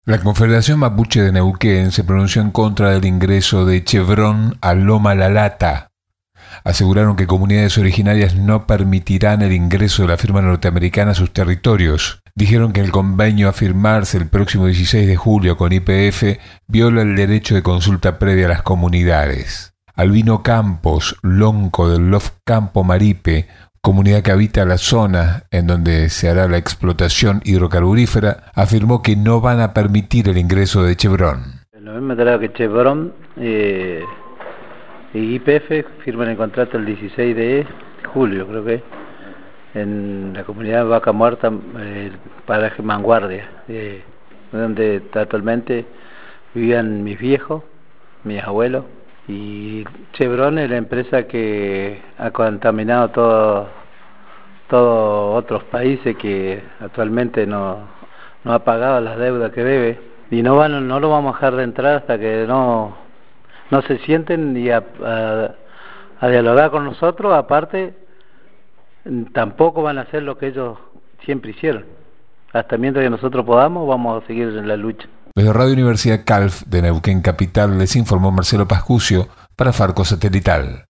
La Confederación Mapuche de Neuquén se pronunció en contra del ingreso de Chevron a Loma La Lata. Aseguraron que comunidades originarias no permitirán el ingreso de la firma norteamericana a sus territorios. Dijeron que el convenio a firmarse el próximo 16 de julio con YPF viola el derecho de consulta previa a las comunidades. Albino Campos, lonco del Lof Campo Maripe, comunidad que habita la zona en donde se hará la explotación hidrocarburífera, afirmó que no van a permitir el ingreso de Chevron. Lo mismo trae que Chevron y YPF firman el contrato el 16 de julio, creo que, en la comunidad Vaca Muerta, el paraje Manguardia, donde actualmente vivían mis viejos, mis abuelos. Y Chevron es la empresa que ha contaminado todos otros países, que actualmente no ha pagado las deudas que debe, y no lo vamos a dejar de entrar hasta que no se sienten y a dialogar con nosotros. Aparte, tampoco van a hacer lo que ellos siempre hicieron. Hasta mientras que nosotros podamos, vamos a seguir en la lucha. Desde Radio Universidad Calf de Neuquén Capital les informó Marcelo Pascucio para Farco Satelital.